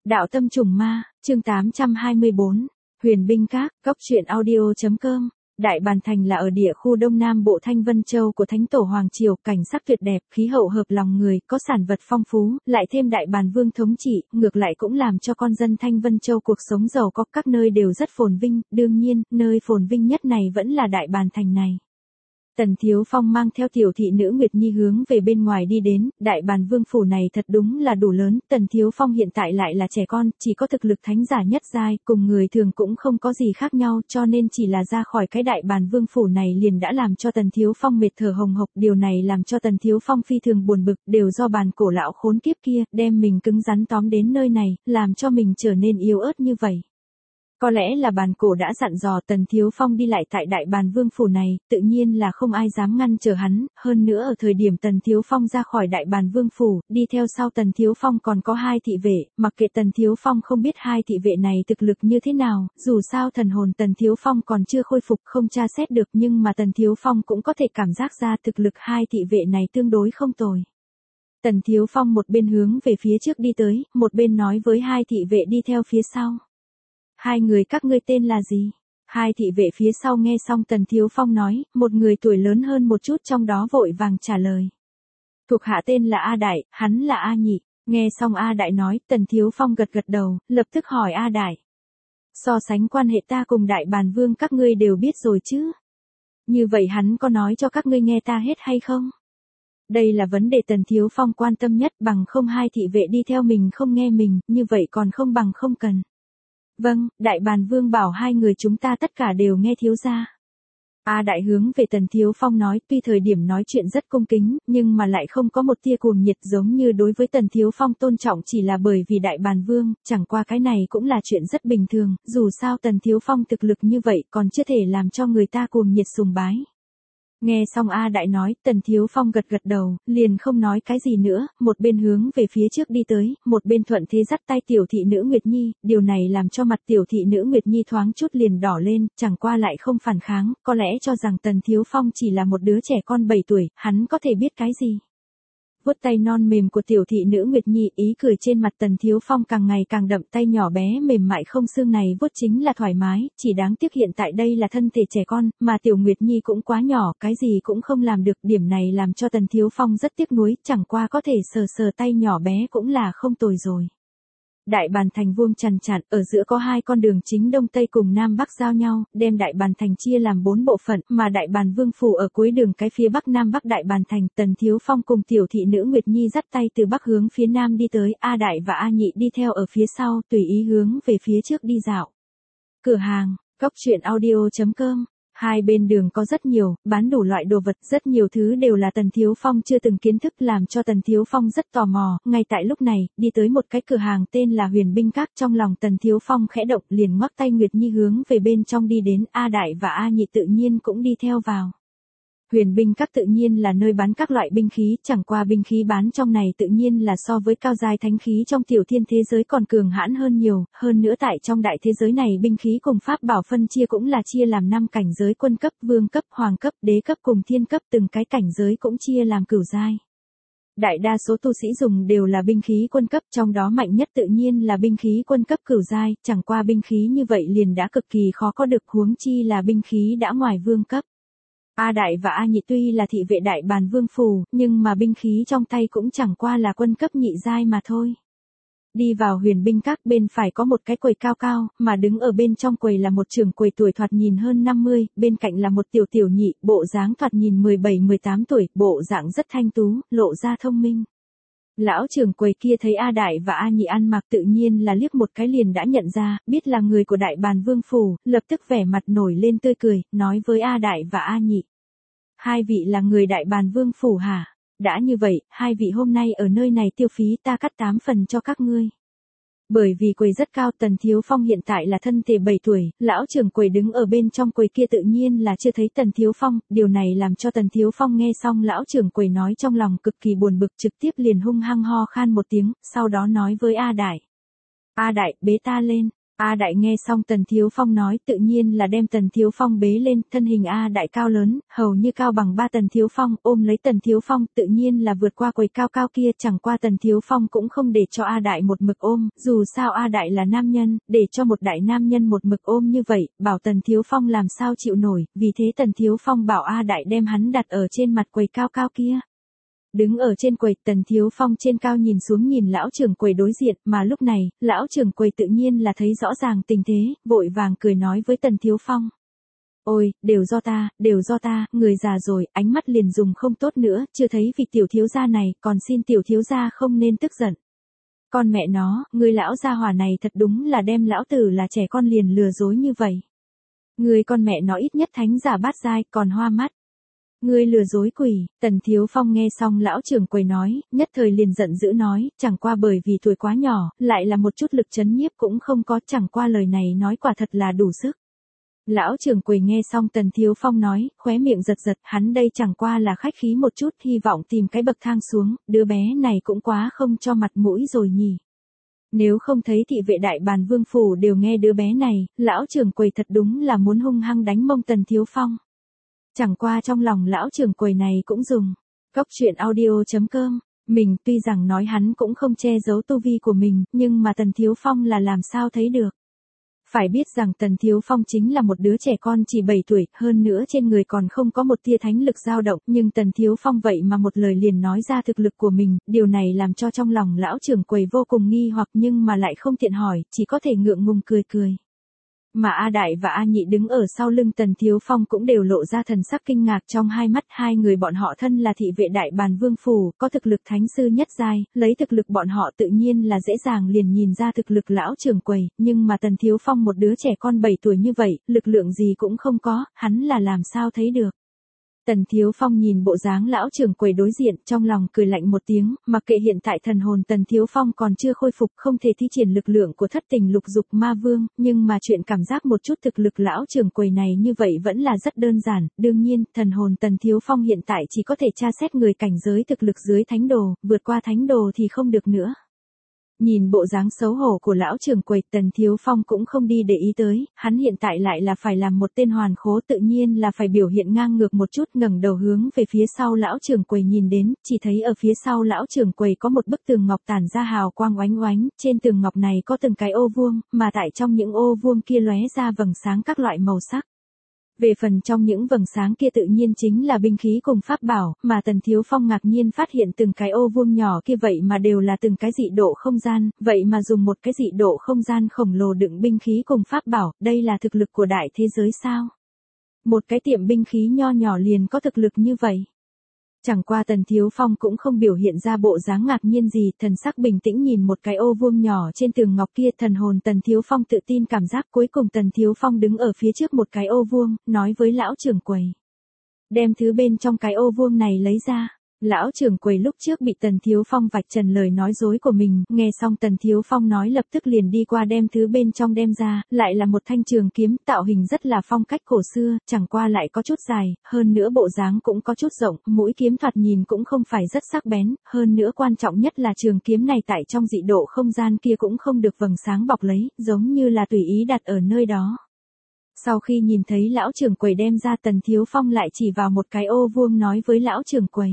Đạo tâm trùng ma, chương 824, Huyền binh các, cốc truyện audio.com. Đại Bàn Thành là ở địa khu Đông Nam Bộ Thanh Vân Châu của Thánh Tổ Hoàng Triều, cảnh sắc tuyệt đẹp, khí hậu hợp lòng người, có sản vật phong phú, lại thêm Đại Bàn Vương thống trị, ngược lại cũng làm cho con dân Thanh Vân Châu cuộc sống giàu có, các nơi đều rất phồn vinh, đương nhiên, nơi phồn vinh nhất này vẫn là Đại Bàn Thành này. Tần Thiếu Phong mang theo tiểu thị nữ Nguyệt Nhi hướng về bên ngoài đi đến, Đại Bàn Vương phủ này thật đúng là đủ lớn, Tần Thiếu Phong hiện tại lại là trẻ con, chỉ có thực lực thánh giả nhất giai, cùng người thường cũng không có gì khác nhau, cho nên chỉ là ra khỏi cái Đại Bàn Vương phủ này liền đã làm cho Tần Thiếu Phong mệt thở hồng hộc, điều này làm cho Tần Thiếu Phong phi thường buồn bực, đều do bàn cổ lão khốn kiếp kia, đem mình cứng rắn tóm đến nơi này, làm cho mình trở nên yếu ớt như vậy. Có lẽ là bàn cổ đã dặn dò Tần Thiếu Phong đi lại tại Đại Bàn Vương phủ này, tự nhiên là không ai dám ngăn trở hắn, hơn nữa ở thời điểm Tần Thiếu Phong ra khỏi Đại Bàn Vương phủ, đi theo sau Tần Thiếu Phong còn có hai thị vệ, mặc kệ Tần Thiếu Phong không biết hai thị vệ này thực lực như thế nào, dù sao thần hồn Tần Thiếu Phong còn chưa khôi phục không tra xét được, nhưng mà Tần Thiếu Phong cũng có thể cảm giác ra thực lực hai thị vệ này tương đối không tồi. Tần Thiếu Phong một bên hướng về phía trước đi tới, một bên nói với hai thị vệ đi theo phía sau. Hai người các ngươi tên là gì? Hai thị vệ phía sau nghe xong Tần Thiếu Phong nói, một người tuổi lớn hơn một chút trong đó vội vàng trả lời. Thuộc hạ tên là A Đại, hắn là A Nhị. Nghe xong A Đại nói, Tần Thiếu Phong gật gật đầu, lập tức hỏi A Đại. So sánh quan hệ ta cùng Đại Bàn Vương các ngươi đều biết rồi chứ? Như vậy hắn có nói cho các ngươi nghe ta hết hay không? Đây là vấn đề Tần Thiếu Phong quan tâm nhất, bằng không hai thị vệ đi theo mình không nghe mình, như vậy còn không bằng không cần. Vâng, Đại Bàn Vương bảo hai người chúng ta tất cả đều nghe thiếu gia. A Đại hướng về Tần Thiếu Phong nói, tuy thời điểm nói chuyện rất cung kính, nhưng mà lại không có một tia cuồng nhiệt, giống như đối với Tần Thiếu Phong tôn trọng chỉ là bởi vì Đại Bàn Vương, chẳng qua cái này cũng là chuyện rất bình thường, dù sao Tần Thiếu Phong thực lực như vậy còn chưa thể làm cho người ta cuồng nhiệt sùng bái. Nghe xong A Đại nói, Tần Thiếu Phong gật gật đầu, liền không nói cái gì nữa, một bên hướng về phía trước đi tới, một bên thuận thế dắt tay tiểu thị nữ Nguyệt Nhi, điều này làm cho mặt tiểu thị nữ Nguyệt Nhi thoáng chút liền đỏ lên, chẳng qua lại không phản kháng, có lẽ cho rằng Tần Thiếu Phong chỉ là một đứa trẻ con 7 tuổi, hắn có thể biết cái gì. Vuốt tay non mềm của tiểu thị nữ Nguyệt Nhi, ý cười trên mặt Tần Thiếu Phong càng ngày càng đậm, tay nhỏ bé mềm mại không xương này vuốt chính là thoải mái, chỉ đáng tiếc hiện tại đây là thân thể trẻ con, mà tiểu Nguyệt Nhi cũng quá nhỏ, cái gì cũng không làm được, điểm này làm cho Tần Thiếu Phong rất tiếc nuối, chẳng qua có thể sờ sờ tay nhỏ bé cũng là không tồi rồi. Đại Bàn Thành vuông chằn chặn, ở giữa có hai con đường chính đông tây cùng nam bắc giao nhau, đem Đại Bàn Thành chia làm 4 bộ phận, mà Đại Bàn Vương phủ ở cuối đường cái phía bắc nam bắc Đại Bàn Thành, Tần Thiếu Phong cùng tiểu thị nữ Nguyệt Nhi dắt tay từ bắc hướng phía nam đi tới, A Đại và A Nhị đi theo ở phía sau, tùy ý hướng về phía trước đi dạo. Cửa hàng, cốc truyện audio.com. Hai bên đường có rất nhiều, bán đủ loại đồ vật, rất nhiều thứ đều là Tần Thiếu Phong chưa từng kiến thức, làm cho Tần Thiếu Phong rất tò mò, ngay tại lúc này, đi tới một cái cửa hàng tên là Huyền binh các, trong lòng Tần Thiếu Phong khẽ động, liền ngoắc tay Nguyệt Nhi hướng về bên trong đi đến, A Đại và A Nhị tự nhiên cũng đi theo vào. Huyền binh các tự nhiên là nơi bán các loại binh khí, chẳng qua binh khí bán trong này tự nhiên là so với cao giai thánh khí trong tiểu thiên thế giới còn cường hãn hơn nhiều, hơn nữa tại trong đại thế giới này binh khí cùng pháp bảo phân chia cũng là chia làm 5 cảnh giới: quân cấp, vương cấp, hoàng cấp, đế cấp cùng thiên cấp, từng cái cảnh giới cũng chia làm cửu giai. Đại đa số tu sĩ dùng đều là binh khí quân cấp, trong đó mạnh nhất tự nhiên là binh khí quân cấp cửu giai, chẳng qua binh khí như vậy liền đã cực kỳ khó có được, huống chi là binh khí đã ngoài vương cấp. A Đại và A Nhị tuy là thị vệ Đại Bàn Vương phủ, nhưng mà binh khí trong tay cũng chẳng qua là quân cấp nhị giai mà thôi. Đi vào Huyền binh các, bên phải có một cái quầy cao cao, mà đứng ở bên trong quầy là một trưởng quầy tuổi thoạt nhìn hơn 50, bên cạnh là một tiểu nhị, bộ dáng thoạt nhìn 17-18 tuổi, bộ dạng rất thanh tú, lộ ra thông minh. Lão trưởng quầy kia thấy A Đại và A Nhị ăn mặc tự nhiên là liếc một cái liền đã nhận ra, biết là người của Đại Bàn Vương phủ, lập tức vẻ mặt nổi lên tươi cười, nói với A Đại và A Nhị. Hai vị là người Đại Bàn Vương phủ hả? Đã như vậy, hai vị hôm nay ở nơi này tiêu phí ta cắt 8 phần cho các ngươi. Bởi vì quầy rất cao, Tần Thiếu Phong hiện tại là thân thể 7 tuổi, lão trưởng quầy đứng ở bên trong quầy kia tự nhiên là chưa thấy Tần Thiếu Phong, điều này làm cho Tần Thiếu Phong nghe xong lão trưởng quầy nói trong lòng cực kỳ buồn bực, trực tiếp liền hung hăng ho khan một tiếng, sau đó nói với A Đại. A Đại, bế ta lên. A Đại nghe xong Tần Thiếu Phong nói tự nhiên là đem Tần Thiếu Phong bế lên, thân hình A Đại cao lớn, hầu như cao bằng 3 Tần Thiếu Phong, ôm lấy Tần Thiếu Phong tự nhiên là vượt qua quầy cao cao kia, chẳng qua Tần Thiếu Phong cũng không để cho A Đại một mực ôm, dù sao A Đại là nam nhân, để cho một đại nam nhân một mực ôm như vậy, bảo Tần Thiếu Phong làm sao chịu nổi, vì thế Tần Thiếu Phong bảo A Đại đem hắn đặt ở trên mặt quầy cao cao kia. Đứng ở trên quầy, Tần Thiếu Phong trên cao nhìn xuống nhìn lão trưởng quầy đối diện, mà lúc này, lão trưởng quầy tự nhiên là thấy rõ ràng tình thế, vội vàng cười nói với Tần Thiếu Phong. Ôi, đều do ta, người già rồi, ánh mắt liền dùng không tốt nữa, chưa thấy vị tiểu thiếu gia này, còn xin tiểu thiếu gia không nên tức giận. Con mẹ nó, người lão gia hỏa này thật đúng là đem lão tử là trẻ con liền lừa dối như vậy. Người con mẹ nó ít nhất thánh giả bát giai, còn hoa mắt. Ngươi lừa dối quỷ, Tần Thiếu Phong nghe xong lão trưởng quầy nói, nhất thời liền giận dữ nói, chẳng qua bởi vì tuổi quá nhỏ, lại là một chút lực chấn nhiếp cũng không có, chẳng qua lời này nói quả thật là đủ sức. Lão trưởng quầy nghe xong Tần Thiếu Phong nói, khóe miệng giật giật, hắn đây chẳng qua là khách khí một chút, hy vọng tìm cái bậc thang xuống, đứa bé này cũng quá không cho mặt mũi rồi nhỉ. Nếu không thấy thị vệ đại bàn vương phủ đều nghe đứa bé này, lão trưởng quầy thật đúng là muốn hung hăng đánh mông Tần Thiếu Phong. Chẳng qua trong lòng lão trưởng quầy này cũng dùng. Cốc truyện audio.com. Mình tuy rằng nói hắn cũng không che giấu tu vi của mình, nhưng mà Tần Thiếu Phong là làm sao thấy được. Phải biết rằng Tần Thiếu Phong chính là một đứa trẻ con chỉ 7 tuổi, hơn nữa trên người còn không có một tia thánh lực dao động, nhưng Tần Thiếu Phong vậy mà một lời liền nói ra thực lực của mình, điều này làm cho trong lòng lão trưởng quầy vô cùng nghi hoặc nhưng mà lại không tiện hỏi, chỉ có thể ngượng ngùng cười cười. Mà A Đại và A Nhị đứng ở sau lưng Tần Thiếu Phong cũng đều lộ ra thần sắc kinh ngạc trong hai mắt, hai người bọn họ thân là thị vệ đại bàn vương phủ, có thực lực thánh sư nhất giai, lấy thực lực bọn họ tự nhiên là dễ dàng liền nhìn ra thực lực lão trưởng quầy, nhưng mà Tần Thiếu Phong một đứa trẻ con 7 tuổi như vậy, lực lượng gì cũng không có, hắn là làm sao thấy được. Tần Thiếu Phong nhìn bộ dáng lão trưởng quầy đối diện, trong lòng cười lạnh một tiếng, mặc kệ hiện tại thần hồn Tần Thiếu Phong còn chưa khôi phục, không thể thi triển lực lượng của thất tình lục dục ma vương, nhưng mà chuyện cảm giác một chút thực lực lão trưởng quầy này như vậy vẫn là rất đơn giản, đương nhiên, thần hồn Tần Thiếu Phong hiện tại chỉ có thể tra xét người cảnh giới thực lực dưới thánh đồ, vượt qua thánh đồ thì không được nữa. Nhìn bộ dáng xấu hổ của lão trưởng quầy, Tần Thiếu Phong cũng không đi để ý tới, hắn hiện tại lại là phải làm một tên hoàn khố, tự nhiên là phải biểu hiện ngang ngược một chút, ngẩng đầu hướng về phía sau lão trưởng quầy nhìn đến, chỉ thấy ở phía sau lão trưởng quầy có một bức tường ngọc tản ra hào quang oánh oánh, trên tường ngọc này có từng cái ô vuông, mà tại trong những ô vuông kia lóe ra vầng sáng các loại màu sắc. Về phần trong những vầng sáng kia tự nhiên chính là binh khí cùng pháp bảo, mà Tần Thiếu Phong ngạc nhiên phát hiện từng cái ô vuông nhỏ kia vậy mà đều là từng cái dị độ không gian, vậy mà dùng một cái dị độ không gian khổng lồ đựng binh khí cùng pháp bảo, đây là thực lực của đại thế giới sao? Một cái tiệm binh khí nho nhỏ liền có thực lực như vậy. Chẳng qua Tần Thiếu Phong cũng không biểu hiện ra bộ dáng ngạc nhiên gì, thần sắc bình tĩnh nhìn một cái ô vuông nhỏ trên tường ngọc kia, thần hồn Tần Thiếu Phong tự tin cảm giác, cuối cùng Tần Thiếu Phong đứng ở phía trước một cái ô vuông, nói với lão trưởng quầy. Đem thứ bên trong cái ô vuông này lấy ra. Lão trưởng quầy lúc trước bị Tần Thiếu Phong vạch trần lời nói dối của mình, nghe xong Tần Thiếu Phong nói lập tức liền đi qua đem thứ bên trong đem ra, lại là một thanh trường kiếm, tạo hình rất là phong cách cổ xưa, chẳng qua lại có chút dài, hơn nữa bộ dáng cũng có chút rộng, mũi kiếm thoạt nhìn cũng không phải rất sắc bén, hơn nữa quan trọng nhất là trường kiếm này tại trong dị độ không gian kia cũng không được vầng sáng bọc lấy, giống như là tùy ý đặt ở nơi đó. Sau khi nhìn thấy lão trưởng quầy đem ra, Tần Thiếu Phong lại chỉ vào một cái ô vuông nói với lão trưởng quầy.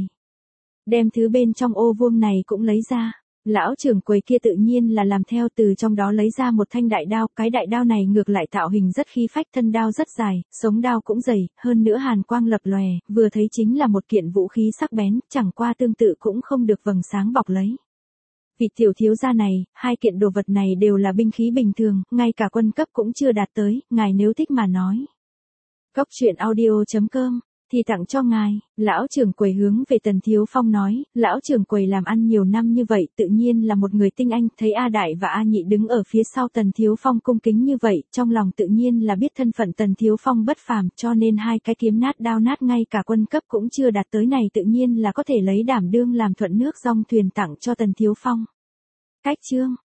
Đem thứ bên trong ô vuông này cũng lấy ra. Lão trưởng quầy kia tự nhiên là làm theo, từ trong đó lấy ra một thanh đại đao, cái đại đao này ngược lại tạo hình rất khí phách, thân đao rất dài, sống đao cũng dày, hơn nữa hàn quang lập lòe, vừa thấy chính là một kiện vũ khí sắc bén, chẳng qua tương tự cũng không được vầng sáng bọc lấy. Vị tiểu thiếu gia này, hai kiện đồ vật này đều là binh khí bình thường, ngay cả quân cấp cũng chưa đạt tới, ngài nếu thích mà nói. Cốc truyện audio.com thì tặng cho ngài. Lão trưởng quầy hướng về Tần Thiếu Phong nói, lão trưởng quầy làm ăn nhiều năm như vậy, tự nhiên là một người tinh anh, thấy A Đại và A Nhị đứng ở phía sau Tần Thiếu Phong cung kính như vậy, trong lòng tự nhiên là biết thân phận Tần Thiếu Phong bất phàm, cho nên hai cái kiếm nát đao nát ngay cả quân cấp cũng chưa đạt tới này tự nhiên là có thể lấy đảm đương làm thuận nước dong thuyền tặng cho Tần Thiếu Phong. Cách chương